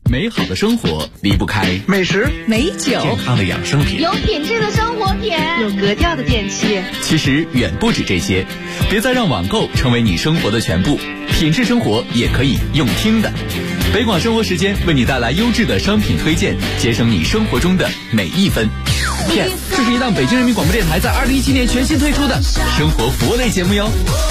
美好的生活离不开美食、 美酒、 健康的养生品， 有品质的生活品， 有格调的电器。 其实远不止这些，别再让网购成为你生活的全部，品质生活也可以用听的。北广生活时间为你带来优质的商品推荐，节省你生活中的每一分。Yes， 这是一档北京人民广播电台在2017年全新推出的生活服务类节目哟。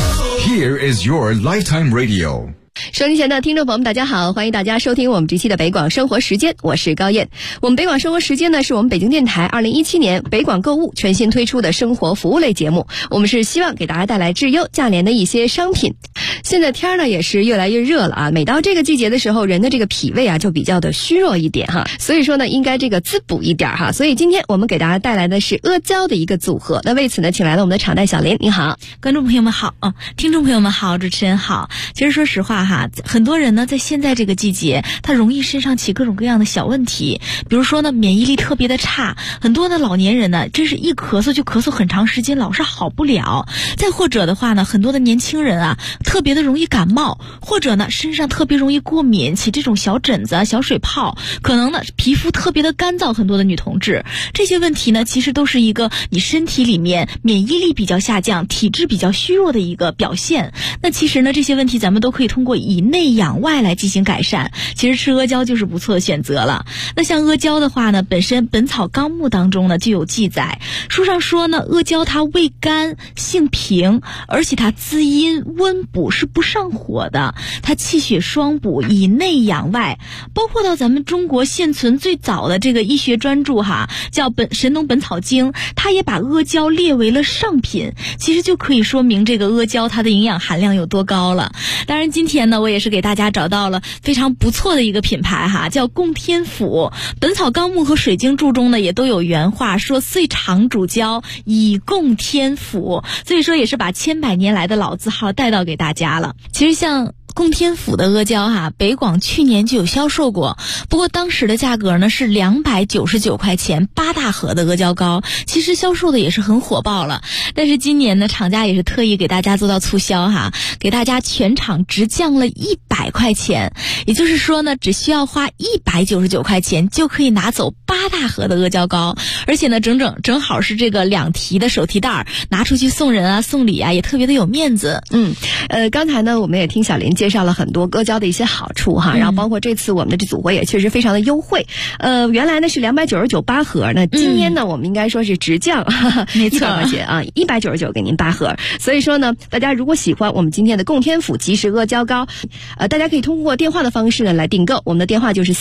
Here is your Lifetime Radio。 收听前的听众朋友们，大家好，欢迎大家收听我们这期的北广生活时间，我是高燕。我们北广生活时间呢，是我们北京电台2017年北广购物全新推出的生活服务类节目。我们是希望给大家带来质优价廉的一些商品。现在天呢也是越来越热了啊，每到这个季节的时候，人的这个脾胃啊就比较的虚弱一点哈，所以说呢应该这个滋补一点哈。所以今天我们给大家带来的是阿胶的一个组合。那为此呢，请来了我们的场代小林，你好。 观众朋友们好，听众朋友们好，主持人好。其实说实话哈，很多人呢在现在这个季节，他容易身上起各种各样的小问题，比如说呢免疫力特别的差，很多的老年人呢真是一咳嗽就咳嗽很长时间，老是好不了。再或者的话呢，很多的年轻人啊特别的容易感冒，或者呢身上特别容易过敏，起这种小疹子啊、小水泡，可能呢皮肤特别的干燥，很多的女同志，这些问题呢其实都是一个你身体里面免疫力比较下降、体质比较虚弱的一个表现。那其实呢这些问题咱们都可以通过以内养外来进行改善，其实吃阿胶就是不错的选择了。那像阿胶的话呢，本身《本草纲目》当中呢就有记载，书上说呢阿胶它味甘性平，而且它滋阴温补，是不上火的，它气血双补，以内养外。包括到咱们中国现存最早的这个医学专著哈，叫神农本草经，它也把阿胶列为了上品，其实就可以说明这个阿胶它的营养含量有多高了。当然今天呢我也是给大家找到了非常不错的一个品牌哈，叫供天府。本草纲目和水经注中呢也都有原话说，岁长主胶以供天府，所以说也是把千百年来的老字号带到给大家了。其实像供天府的阿胶哈，北广去年就有销售过，不过当时的价格呢是299块钱，8大盒的阿胶膏，其实销售的也是很火爆了。但是今年呢，厂家也是特意给大家做到促销哈，给大家全场直降了100块钱，也就是说呢，只需要花199块钱就可以拿走8大盒的阿胶膏，而且呢，正好是这个2提的手提袋，拿出去送人啊、送礼啊，也特别的有面子。 刚才呢，我们也听小林介绍了很多阿胶的一些好处哈，然后包括这次我们的这组合也确实非常的优惠。原来呢是299 8盒，那今天呢我们应该说是直降100块钱啊，199给您8盒。所以说呢，大家如果喜欢我们今天的供天府即食阿胶膏，大家可以通过电话的方式呢来订购，我们的电话就是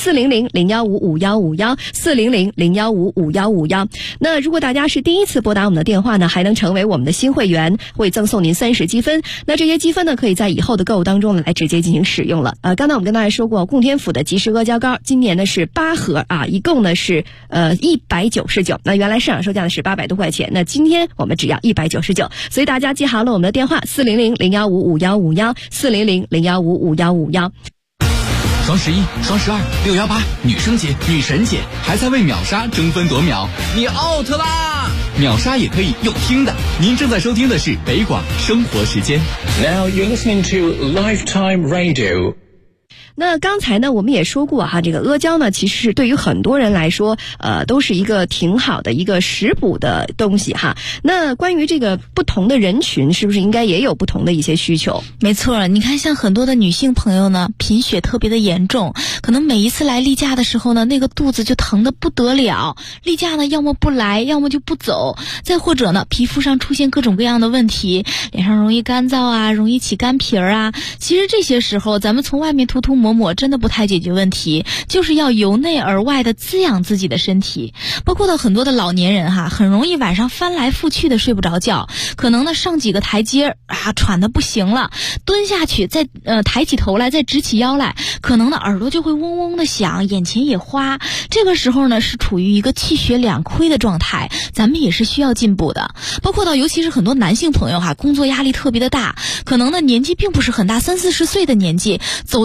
400-015-5151，400-015-5151。那如果大家是第一次拨打我们的电话呢，还能成为我们的新会员，会赠送您30积分。那这些积分呢，可以在以后的购物当中呢来直接进行使用了。刚才我们跟大家说过，供天府的即食阿胶膏今年呢是8盒啊，一共呢是199。那原来市场售价呢是800多块钱，那今天我们只要199，所以大家记好了我们的电话400-015-5151，400-015-5151。 双11、双12、618，女生节、女神节，还在为秒杀争分夺秒，你 out 啦！秒杀也可以用听的。您正在收听的是北广生活时间。 Now you're listening to Lifetime Radio。 那刚才呢我们也说过哈，这个阿胶呢其实是对于很多人来说都是一个挺好的一个食补的东西哈。那关于这个不同的人群是不是应该也有不同的一些需求？ 没错，你看像很多的女性朋友呢，贫血特别的严重，可能每一次来例假的时候呢，那个肚子就疼得不得了，例假呢要么不来，要么就不走，再或者呢皮肤上出现各种各样的问题，脸上容易干燥啊，容易起干皮啊。其实这些时候咱们从外面涂抹抹真的不太解决问题，就是要由内而外的滋养自己的身体。包括到很多的老年人哈，很容易晚上翻来覆去的睡不着觉，可能呢上几个台阶啊喘得不行了，蹲下去再抬起头来再直起腰来，可能呢耳朵就会嗡嗡的响，眼前也花。这个时候呢是处于一个气血两亏的状态，咱们也是需要进补的。包括到尤其是很多男性朋友哈，工作压力特别的大，可能呢年纪并不是很大，30-40岁的年纪，走近了一看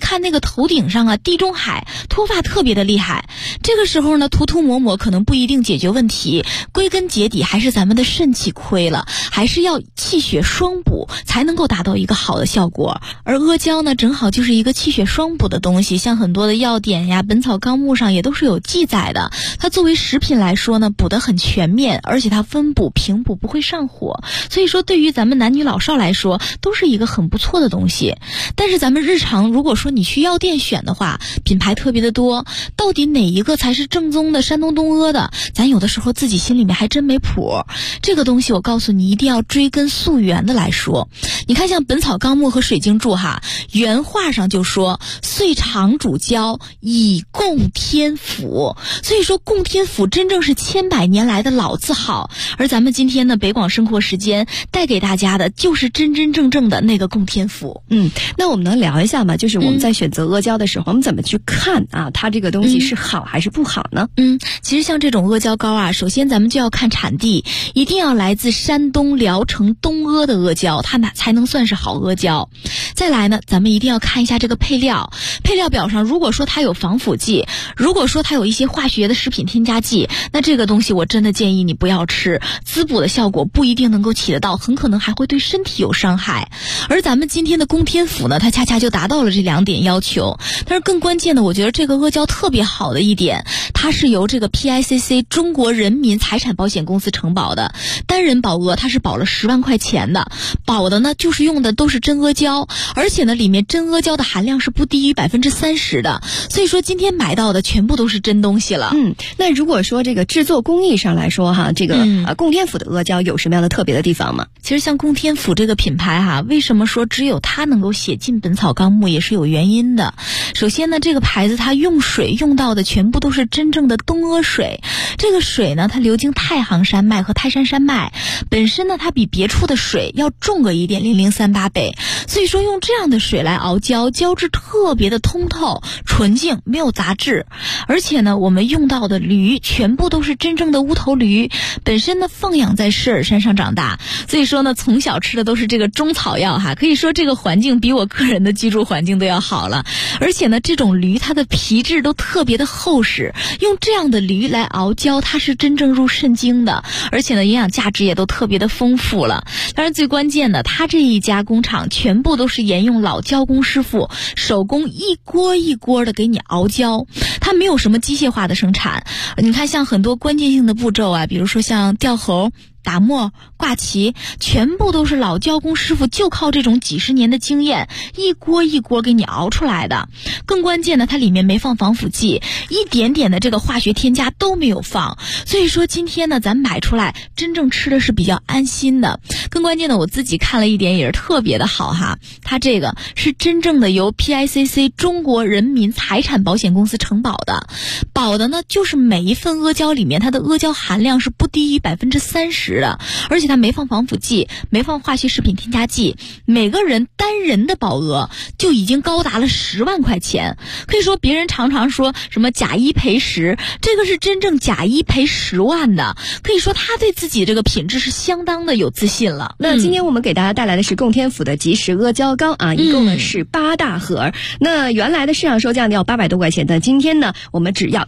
看那个头顶上啊，地中海脱发特别的厉害。这个时候呢，涂抹抹可能不一定解决问题，归根结底还是咱们的肾气亏了，还是要气血双补才能够达到一个好的效果。而阿胶呢，正好就是一个气血双补的东西，像很多的药典呀，《本草纲目》上也都是有记载的。它作为食品来说呢，补得很全面，而且它温补平补，不会上火，所以说对于咱们男女老少来说都是一个很不错的东西。但是咱们日常如果说你去药店选的话，品牌特别的多，到底哪一个才是正宗的山东东阿的，咱有的时候自己心里面还真没谱。这个东西我告诉你，一定要追根溯源的来说。你看像《本草纲目》和《水经注》哈，原话上就说岁长主胶，以供天府。所以说供天府真正是千百年来的老字号，而咱们今天呢，北广生活时间带给大家的就是真真正正的那个供天府。 那我们能聊一下吗？就是我们在选择阿胶的时候，我们怎么去看啊？它这个东西是好还是不好呢？ 其实像这种阿胶膏啊，首先咱们就要看产地，一定要来自山东聊城东阿的阿胶，它才能算是好阿胶。再来呢，咱们一定要看一下这个配料，配料表上如果说它有防腐剂，如果说它有一些化学的食品添加剂，那这个东西我真的建议你不要吃，滋补的效果不一定能够起得到，很可能还会对身体有伤害。而咱们今天的供天府呢，它恰恰就达到了这2点要求。但是更关键的，我觉得这个阿胶特别好的一点，它是由这个 PICC 中国人民财产保险公司承保的，单人保额它是保了10万块钱的，保的呢就是用的都是真阿胶，而且呢里面真阿胶的含量是不低于30%的，所以说今天买到的全部都是真东西了。 那如果说这个制作工艺上来说哈，这个供天府的阿胶有什么样的特别的地方吗？ 其实像供天府这个品牌哈，为什么说只有它能够写进《本草纲目》也是有原因的。首先呢，这个牌子它用水用到的全部都是真正的东阿水，这个水呢它流经太行山脉和泰山山脉，本身呢它比别处的水要重个1.0038倍，所以说用这样的水来熬胶，胶质特别的通透纯净，没有杂质。而且呢我们用到的驴全部都是真正的乌头驴，本身呢放养在狮儿山上长大，所以说呢从小吃的都是这个中草药哈，可以说这个环境比我个人的居住环境都要好了。而且呢这种驴它的皮质都特别的厚实，用这样的驴来熬胶，它是真正入肾经的，而且呢营养价值也都特别的丰富了。当然最关键的，它这一家工厂全部都是沿用老胶工师傅手工一锅一锅的给你熬胶，它没有什么机械化的生产。你看像很多关键性的步骤啊，比如说像吊喉、打磨、挂旗，全部都是老胶工师傅就靠这种几十年的经验一锅一锅给你熬出来的。更关键的，它里面没放防腐剂，一点点的这个化学添加都没有放，所以说今天呢咱买出来真正吃的是比较安心的。更关键的，我自己看了一点也是特别的好哈，它这个是真正的由 PICC 中国人民财产保险公司承保的，保的呢就是每一份阿胶里面它的阿胶含量是不低于30%的，而且它没放防腐剂，没放化学食品添加剂，每个人单人的保额就已经高达了10万块钱。可以说别人常常说什么假一赔10，这个是真正假一赔10万的，可以说他对自己这个品质是相当的有自信了。 那今天我们给大家带来的是供天府的即食阿胶膏啊，一共呢是8大盒。那原来的市场售价呢要800多块钱的，今天呢我们只要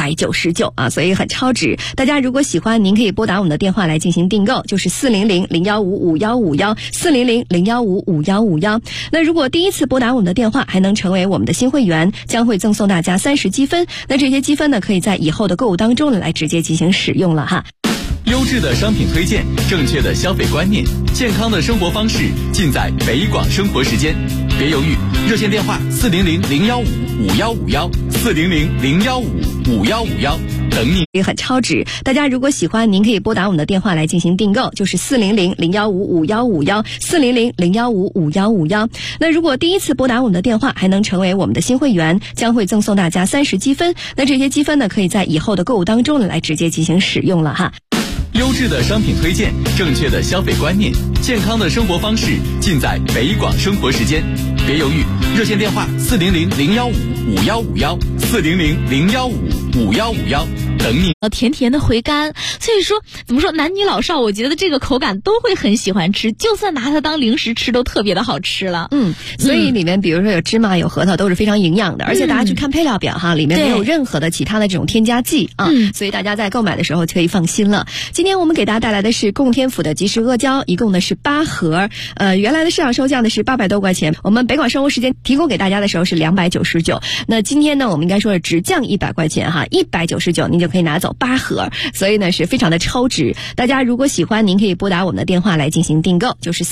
199啊，所以很超值。大家如果喜欢，您可以拨打我们的电话来进行订购，就是400-015-5151，400-015-5151。那如果第一次拨打我们的电话，还能成为我们的新会员，将会赠送大家30积分。那这些积分呢，可以在以后的购物当中来直接进行使用了哈。 优质的商品推荐，正确的消费观念，健康的生活方式，尽在北广生活时间。别犹豫，热线电话400-015-5151，400-015-5151，等你。 也很超值。大家如果喜欢，您可以拨打我们的电话来进行订购，就是400-015-5151，400-015-5151。那如果第一次拨打我们的电话，还能成为我们的新会员，将会赠送大家30积分。那这些积分呢，可以在以后的购物当中来直接进行使用了哈。 优质的商品推荐，正确的消费观念，健康的生活方式，尽在北广生活时间。别犹豫，热线电话400-015-5151，400-015-5151。 等你。 甜甜的回甘，所以说怎么说，男女老少我觉得这个口感都会很喜欢吃，就算拿它当零食吃都特别的好吃了。 所以里面比如说有芝麻有核桃都是非常营养的，而且大家去看配料表哈，里面没有任何的其他的这种添加剂啊，所以大家在购买的时候可以放心了。今天我们给大家带来的是供天府的即食阿胶，一共呢是8盒，原来的市场售价呢是800多块钱，我们北广生活时间提供给大家的时候是299，那今天呢我们应该说是只降100块钱哈，199您就可以拿走8盒，所以呢是非常的超值。大家如果喜欢，您可以拨打我们的电话来进行订购，就是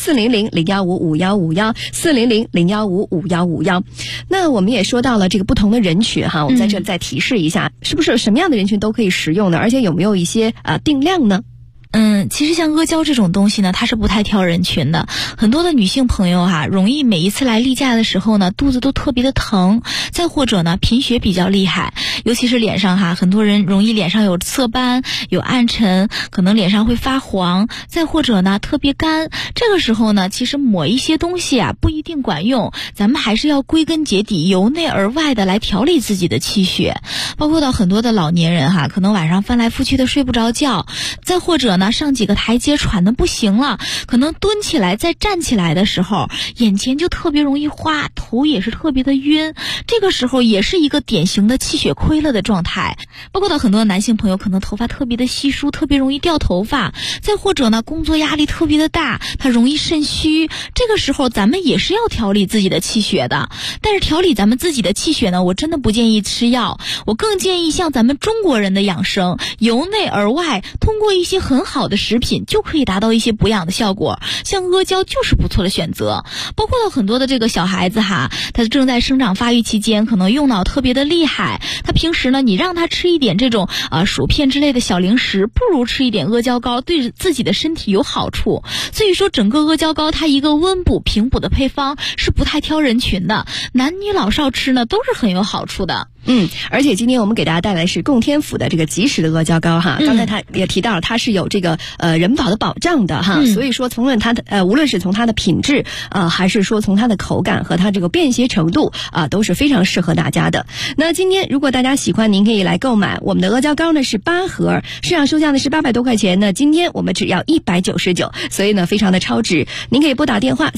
400-015-5151，400-015-5151。那我们也说到了这个不同的人群哈，我们在这里再提示一下，是不是什么样的人群都可以食用的，而且有没有一些定量呢？ 其实像阿胶这种东西呢，它是不太挑人群的。很多的女性朋友容易每一次来例假的时候呢，肚子都特别的疼，再或者呢贫血比较厉害，尤其是脸上很多人容易脸上有色斑、有暗沉，可能脸上会发黄，再或者呢特别干。这个时候呢，其实抹一些东西不一定管用，咱们还是要归根结底，由内而外的来调理自己的气血。包括到很多的老年人可能晚上翻来覆去的睡不着觉，再或者呢上几个台阶喘得不行了，可能蹲起来再站起来的时候，眼前就特别容易花，头也是特别的晕，这个时候也是一个典型的气血亏了的状态。包括到很多男性朋友可能头发特别的稀疏，特别容易掉头发，再或者呢工作压力特别的大，他容易肾虚，这个时候咱们也是要调理自己的气血的。但是调理咱们自己的气血呢，我真的不建议吃药，我更建议像咱们中国人的养生，由内而外，通过一些很好的食品就可以达到一些补养的效果，像阿胶就是不错的选择。包括到很多的这个小孩子他正在生长发育期间，可能用脑特别的厉害，他平时呢你让他吃一点这种薯片之类的小零食，不如吃一点阿胶糕，对自己的身体有好处。所以说整个阿胶糕它一个温补平补的配方，是不太挑人群的，男女老少吃呢都是很有好处的。 而且今天我们给大家带来是供天府的这个即食的阿胶糕哈，刚才他也提到了它是有这个人保的保障的哈，所以说无论是从它的品质还是说从它的口感和它这个便携程度都是非常适合大家的。那今天如果大家喜欢，您可以来购买我们的阿胶糕呢是8盒，市场售价呢是800多块钱，那今天我们只要199，所以呢非常的超值。您可以拨打电话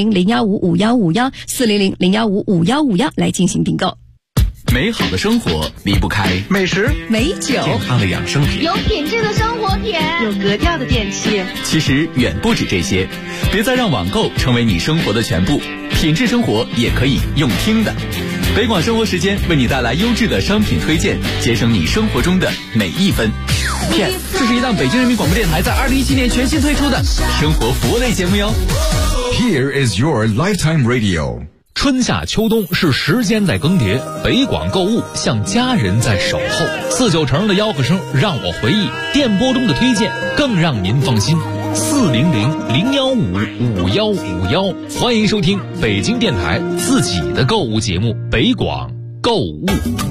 400-015-5151，400-015-5151来进行订购。 美好的生活离不开美食、 美酒、 健康的养生品， 有品质的生活品， 有格调的电器。 其实远不止这些，别再让网购成为你生活的全部，品质生活也可以用听的。北广生活时间为你带来优质的商品推荐，节省你生活中的每一分。这是一档北京人民广播电台在2017年全新推出的生活服务类节目哟。 Here is your lifetime radio。 春夏秋冬是时间在更迭，北广购物像家人在守候。49成的吆喝声让我回忆，电波中的推荐更让您放心。400-015-5151，欢迎收听北京电台自己的购物节目《北广购物》。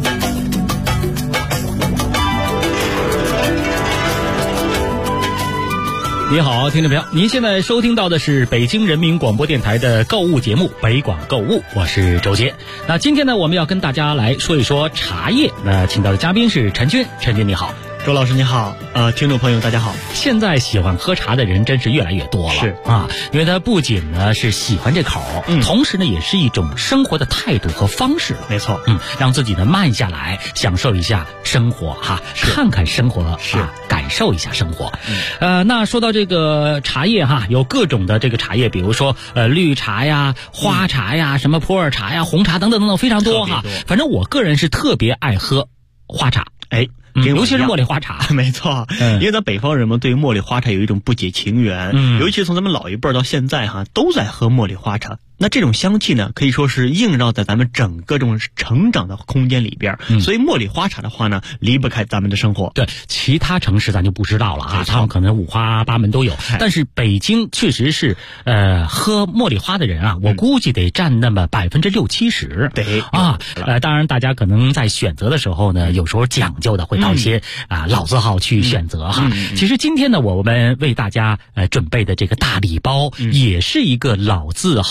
你好，听众朋友，您现在收听到的是北京人民广播电台的购物节目《北广购物》，我是周杰。那今天呢，我们要跟大家来说一说茶叶。那请到的嘉宾是陈军，陈军你好。 周老师你好，听众朋友大家好。 现在喜欢喝茶的人真是越来越多了， 是因为它不仅呢是喜欢这口，同时呢也是一种生活的态度和方式。 没错， 让自己呢慢下来，享受一下生活看看生活感受一下生活。那说到这个茶叶有各种的这个茶叶，比如说绿茶呀、花茶呀、什么普洱茶呀、红茶等等等等，非常多反正我个人是特别爱喝花茶。尤其是茉莉花茶。 没错，因为咱北方人嘛，对于茉莉花茶有一种不解情缘，尤其从咱们老一辈到现在都在喝茉莉花茶。那这种香气呢，可以说是映照在咱们整个这种成长的空间里边，所以茉莉花茶的话呢，离不开咱们的生活。 对，其他城市咱就不知道了他们可能五花八门都有，但是北京确实是喝茉莉花的人我估计得占那么60-70%。 对当然大家可能在选择的时候呢，有时候讲究的会到一些老字号去选择其实今天呢，我们为大家准备的这个大礼包也是一个老字号出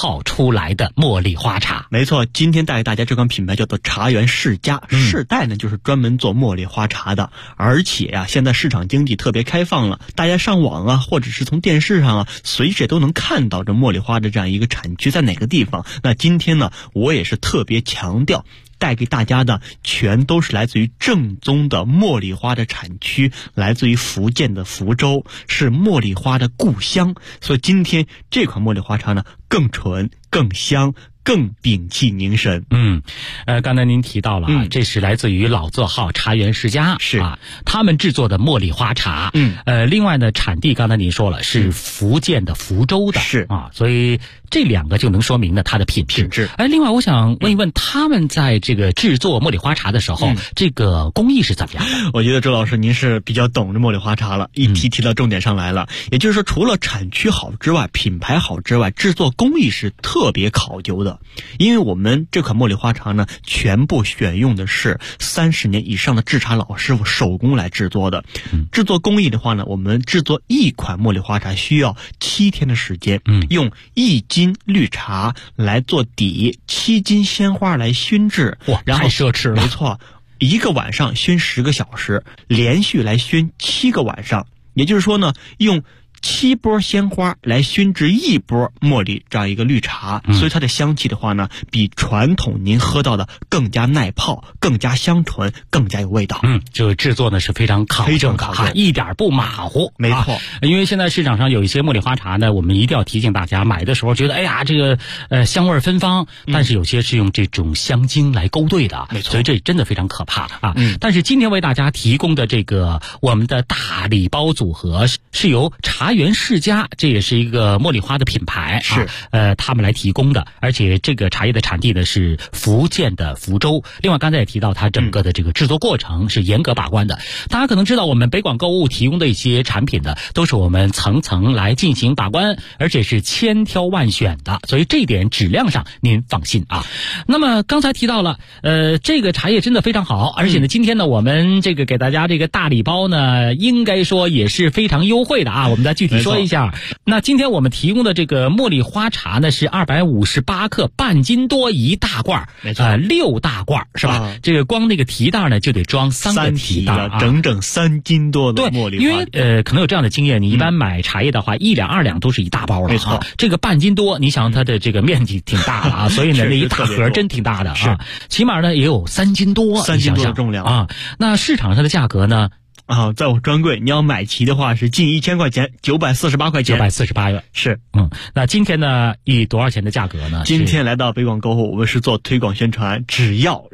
出来的茉莉花茶。 没错，今天带给大家这款品牌叫做茶园世家，世代呢就是专门做茉莉花茶的，而且啊，现在市场经济特别开放了，大家上网啊，或者是从电视上啊，随时都能看到这茉莉花的这样一个产区在哪个地方。那今天呢，我也是特别强调，带给大家的全都是来自于正宗的茉莉花的产区，来自于福建的福州，是茉莉花的故乡。所以今天这款茉莉花茶呢，更纯、更香、更摒气凝神。 刚才您提到了啊，这是来自于老字号茶园世家，是啊，他们制作的茉莉花茶。另外呢，产地刚才您说了是福建的福州的，是啊，所以这两个就能说明呢它的品质。另外我想问一问，他们在这个制作茉莉花茶的时候，这个工艺是怎么样的？ 我觉得周老师您是比较懂这茉莉花茶了，一提到重点上来了。也就是说，除了产区好之外，品牌好之外，制作工艺是特别考究的。因为我们这款茉莉花茶呢，全部选用的是30年以上的制茶老师傅手工来制作的。制作工艺的话呢，我们制作一款茉莉花茶需要7天的时间，用1斤绿茶来做底，7斤鲜花来熏制。 哇， 然后太奢侈了。 没错，1个晚上熏10个小时，连续来熏7个晚上。也就是说呢，用7波鲜花来熏制1波茉莉这样一个绿茶，所以它的香气的话呢，比传统您喝到的更加耐泡、更加香醇、更加有味道。 这个制作呢是非常考究的，一点不马虎。 没错， 因为现在市场上有一些茉莉花茶呢，我们一定要提醒大家，买的时候觉得哎呀这个香味芬芳，但是有些是用这种香精来勾兑的，没错，所以这真的非常可怕啊。但是今天为大家提供的这个我们的大礼包组合是由茶园世家，这也是一个茉莉花的品牌，是他们来提供的，而且这个茶叶的产地呢是福建的福州。另外刚才也提到，它整个的这个制作过程是严格把关的。大家可能知道，我们北广购物提供的一些产品呢，都是我们层层来进行把关，而且是千挑万选的，所以这一点质量上您放心啊。那么刚才提到了，这个茶叶真的非常好，而且呢，今天呢，我们这个给大家这个大礼包呢，应该说也是非常优惠的啊。我们再具体说一下，那今天我们提供的这个茉莉花茶呢是258克，半斤多一大罐，没错，6大罐是吧？这个光那个提袋呢就得装3个提袋啊， 整整3斤多的茉莉花。 因为可能有这样的经验，你一般买茶叶的话，1两2两都是一大包了，没错。这个半斤多，你想它的这个面积挺大的啊，所以呢那一大盒真挺大的啊，起码呢也有3斤多 ，3斤多的重量啊。那市场上的价格呢？ 在我专柜，你要买齐的话是近1000块钱，948块钱 ，948元是。 那今天呢，以多少钱的价格呢？ 今天来到北广购物，我们是做推广宣传，只要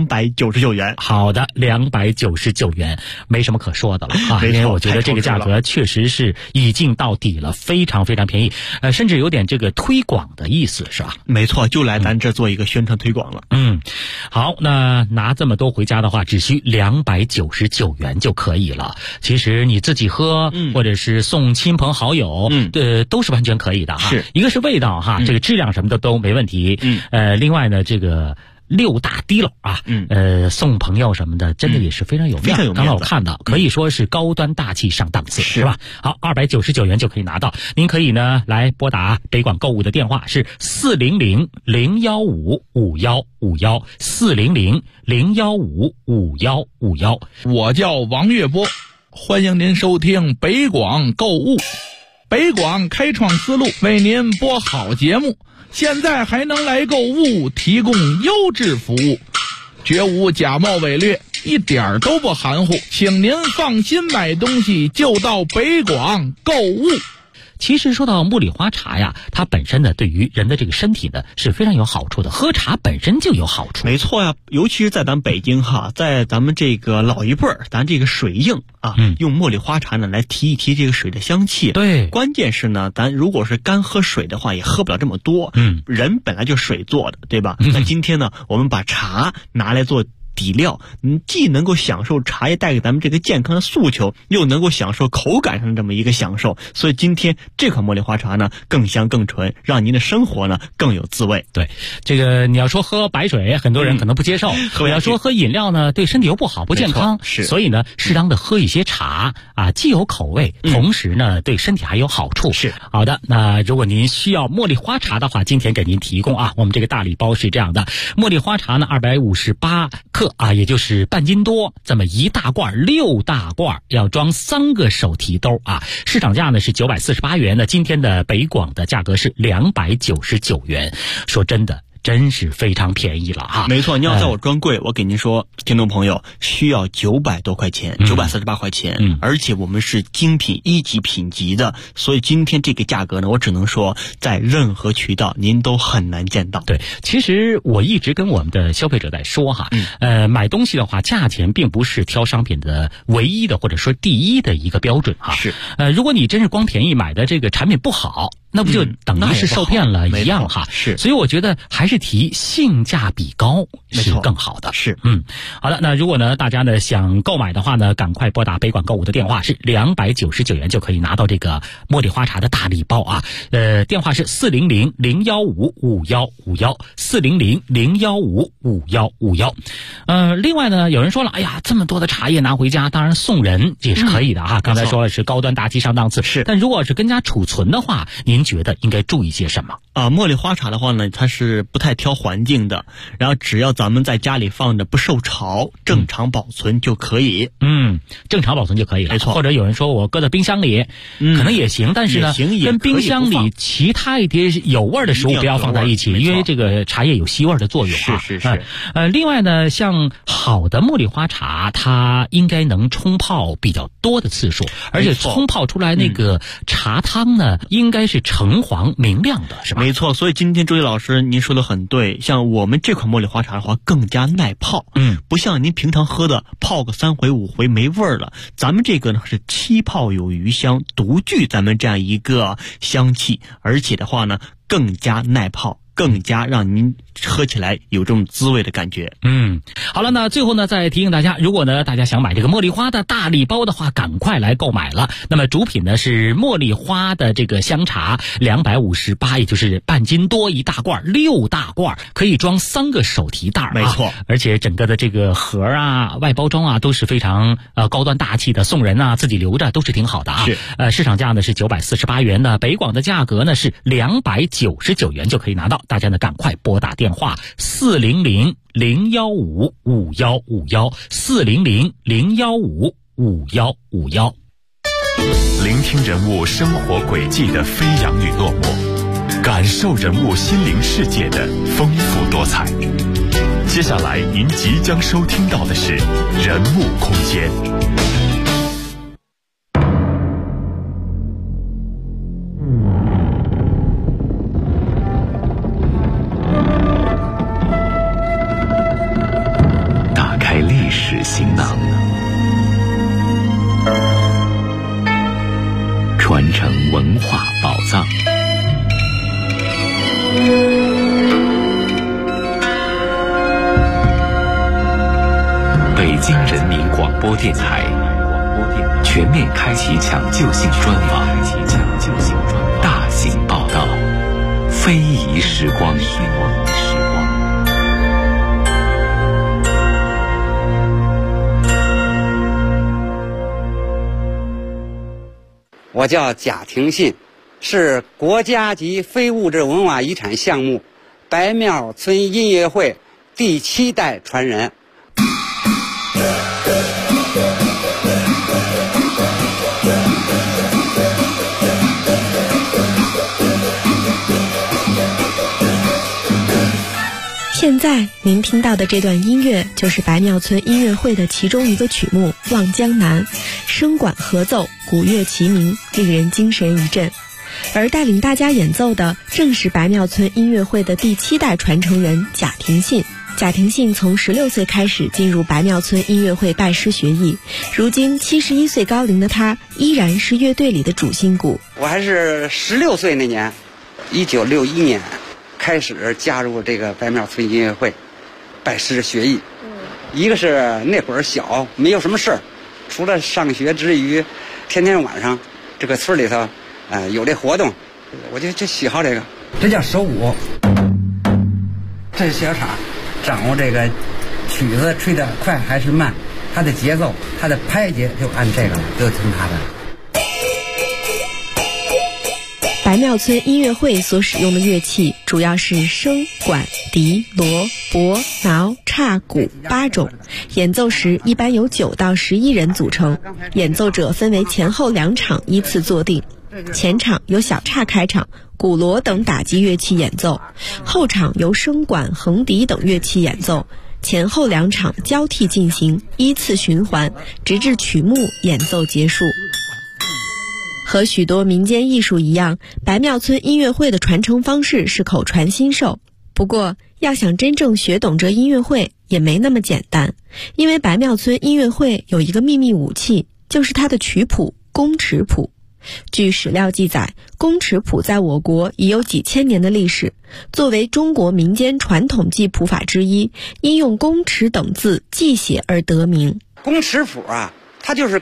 299元。 好的，299元，没什么可说的了啊，因为我觉得这个价格确实是一镜到底了，非常非常便宜，甚至有点这个推广的意思，是吧？ 没错，就来咱这做一个宣传推广了。 好，那拿这么多回家的话，只需299元就可以了。其实你自己喝，或者是送亲朋好友，都是完全可以的哈。一个是味道哈，这个质量什么的都没问题。另外呢，这个6大滴漏啊，送朋友什么的，真的也是非常有面子。刚才我看到，可以说是高端大气上档次，是吧？好，299元就可以拿到。您可以呢来拨打北广购物的电话是400-015-5151，400-015-5151。 我叫王月波，欢迎您收听北广购物。北广开创思路，为您播好节目。现在还能来购物，提供优质服务，绝无假冒伪劣，一点都不含糊，请您放心买东西就到北广购物。 其实说到茉莉花茶呀，它本身呢对于人的这个身体呢是非常有好处的，喝茶本身就有好处。 没错呀，尤其是在咱北京哈，在咱们这个老一辈儿，咱这个水硬啊，用茉莉花茶呢来提一提这个水的香气。 对， 关键是呢，咱如果是干喝水的话，也喝不了这么多。人本来就水做的，对吧？那今天呢，我们把茶拿来做底料，既能够享受茶叶带给咱们这个健康的诉求，又能够享受口感上的这么一个享受。所以今天这款茉莉花茶呢，更香更纯，让您的生活呢更有滋味。 对，这个你要说喝白水，很多人可能不接受；你要说喝饮料呢，对身体又不好，不健康。 是， 所以呢，适当的喝一些茶啊，既有口味，同时呢，对身体还有好处。 是， 好的。那如果您需要茉莉花茶的话，今天给您提供啊，我们这个大礼包是这样的：茉莉花茶呢，258克啊，也就是半斤多，这么1大罐，6大罐，要装3个手提兜啊。市场价呢是948元的，今天的北广的价格是299元。说真的，真是非常便宜了哈。 没错，你要在我专柜，我给您说，听众朋友需要900多块钱，948块钱，而且我们是精品1级品级的，所以今天这个价格呢，我只能说在任何渠道您都很难见到。 对，其实我一直跟我们的消费者在说哈，买东西的话，价钱并不是挑商品的唯一的或者说第一的一个标准哈。 是， 如果你真是光便宜买的这个产品不好，那不就等于是受骗了一样哈？ 是， 所以我觉得还是提性价比高是更好的。 是， 好的。那如果呢大家呢想购买的话呢，赶快拨打北广购物的电话，是299元就可以拿到这个茉莉花茶的大礼包啊。电话是400-015-5151，400-015-5151。另外呢，有人说了，哎呀，这么多的茶叶拿回家，当然送人也是可以的啊。刚才说的是高端大气上档次， 是。 但如果是跟家储存的话，您觉得应该注意些什么啊？茉莉花茶的话呢，它是不太挑环境的，然后只要咱们在家里放着不受潮，正常保存就可以。 正常保存就可以了， 没错。 或者有人说我搁在冰箱里，可能也行，但是呢，跟冰箱里其他一些有味的食物不要放在一起，因为这个茶叶有吸味的作用啊。 是。 另外呢，像好的茉莉花茶，它应该能冲泡比较多的次数，而且冲泡出来那个茶汤呢，应该是橙黄明亮的，是吧？ 没错。所以今天周毅老师您说的很对，像我们这款茉莉花茶的话，更加耐泡。不像您平常喝的泡个3回5回没味儿了，咱们这个呢是7泡有余香，独具咱们这样一个香气，而且的话呢更加耐泡，更加让您喝起来有这种滋味的感觉。 好了，那最后呢再提醒大家，如果呢大家想买这个茉莉花的大礼包的话，赶快来购买了。那么主品呢是茉莉花的这个香茶258，也就是半斤多1大罐，6大罐，可以装3个手提袋没错。 而且整个的这个盒啊、外包装啊都是非常高端大气的，送人啊自己留着都是挺好的啊。 是。 市场价呢是948元的，北广的价格呢是299元就可以拿到。大家呢赶快拨打电话400-015-5151，400-015-5151。 聆听人物生活轨迹的飞扬与落寞，感受人物心灵世界的丰富多彩。接下来您即将收听到的是人物空间。 打开历史行囊，传承文化宝藏。北京人民广播电台全面开启抢救性专访，大型报道，非遗时光。 我叫贾廷信，是国家级非物质文化遗产项目白庙村音乐会第7代传人。 现在您听到的这段音乐就是白庙村音乐会的其中一个曲目《望江南》，声管合奏，鼓乐齐鸣，令人精神一振。而带领大家演奏的正是白庙村音乐会的第7代传承人贾廷信。贾廷信从16岁开始进入白庙村音乐会拜师学艺，如今71岁高龄的他依然是乐队里的主心骨。 我还是16岁那年，1961年开始加入这个白庙村音乐会，拜师学艺， 一个是那会儿小，没有什么事儿，除了上学之余，天天晚上这个村里头有这活动，我就喜好这个。这叫手鼓，这是小叉，掌握这个曲子吹得快还是慢，它的节奏，它的拍节就按这个了，就听它的。 白庙村音乐会所使用的乐器主要是笙、管、笛、锣、钹、挠、叉、鼓8种，演奏时一般由9到11人组成，演奏者分为前后2场依次坐定，前场由小叉开场，鼓锣等打击乐器演奏，后场由笙管、横笛等乐器演奏，前后2场交替进行，依次循环，直至曲目演奏结束。和许多民间艺术一样，白庙村音乐会的传承方式是口传心授。不过，要想真正学懂这音乐会也没那么简单，因为白庙村音乐会有一个秘密武器，就是它的曲谱宫尺谱。据史料记载，宫尺谱在我国已有几千年的历史，作为中国民间传统记谱法之一，因用宫尺等字记写而得名。 宫尺谱啊，它就是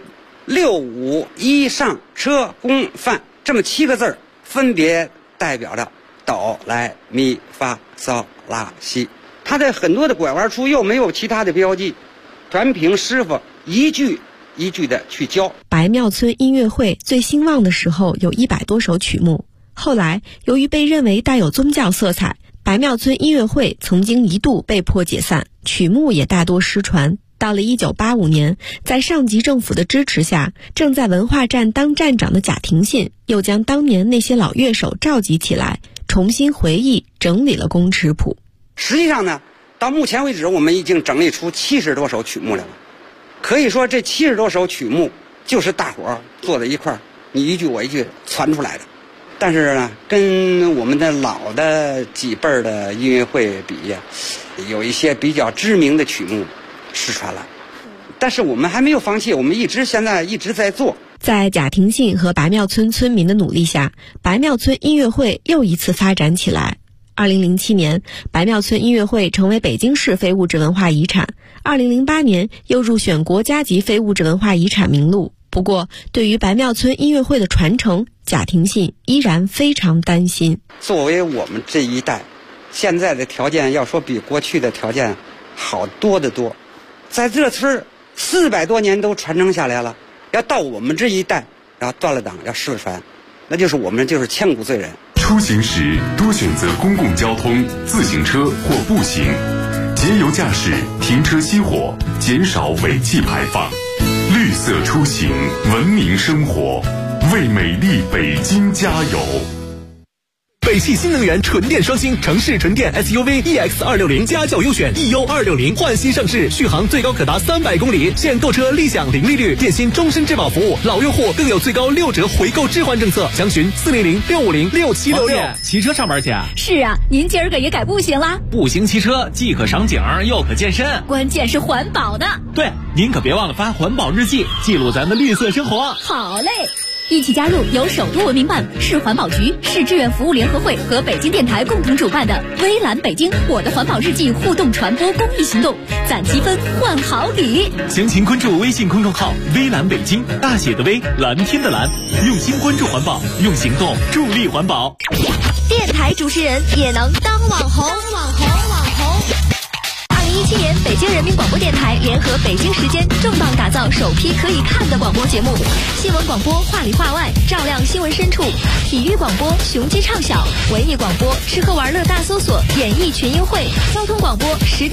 6、5、1上车宫范这么7个字，分别代表着哆来咪发嗦拉西。它的很多的拐弯处又没有其他的标记，全凭师傅一句一句的去教。 白庙村音乐会最兴旺的时候有100多首曲目，后来由于被认为带有宗教色彩，白庙村音乐会曾经一度被迫解散，曲目也大多失传。到了1985年，在上级政府的支持下，正在文化站当站长的贾廷信又将当年那些老乐手召集起来，重新回忆整理了宫尺谱。 实际上呢，到目前为止我们已经整理出70多首曲目来了，可以说这70多首曲目就是大伙儿坐在一块儿，你一句我一句传出来的。但是呢，跟我们的老的几辈儿的音乐会比呀，有一些比较知名的曲目失传了，但是我们还没有放弃，我们现在一直在做。 在贾廷信和白庙村村民的努力下，白庙村音乐会又一次发展起来。2007年，白庙村音乐会成为北京市非物质文化遗产，2008年又入选国家级非物质文化遗产名录。不过，对于白庙村音乐会的传承，贾廷信依然非常担心。 作为我们这一代，现在的条件要说比过去的条件好多得多，在这村400多年都传承下来了，要到我们这一代，然后断了档要失传，那就是我们就是千古罪人。 出行时多选择公共交通、自行车或步行，节油驾驶，停车熄火，减少尾气排放，绿色出行，文明生活，为美丽北京加油。 北汽新能源纯电双星城市纯电 SUV EX260家轿优选 EU260换新上市，续航最高可达300公里，现购车立享零利率，电信终身质保服务，老用户更有最高6折回购置换政策，详询400-650-6766。 骑车上班去？ 是啊，您今儿个也改步行啦？ 步行骑车既可赏景又可健身， 关键是环保的。 对，您可别忘了发环保日记，记录咱的绿色生活。 好嘞。一起加入由首都文明办、市环保局、市志愿服务联合会和北京电台共同主办的微蓝北京我的环保日记互动传播公益行动，攒积分换好礼。 详情关注微信公众号微蓝北京，大写的微，蓝天的蓝，用心关注环保，用行动助力环保。 电台主持人也能当网红。2017年，北京人民广播电台联合北京时间重磅打造首批可以看的广播节目，新闻广播话里话外，照亮新闻深处；体育广播雄鸡唱晓，文艺广播吃喝玩乐大搜索，演艺群英会；交通广播10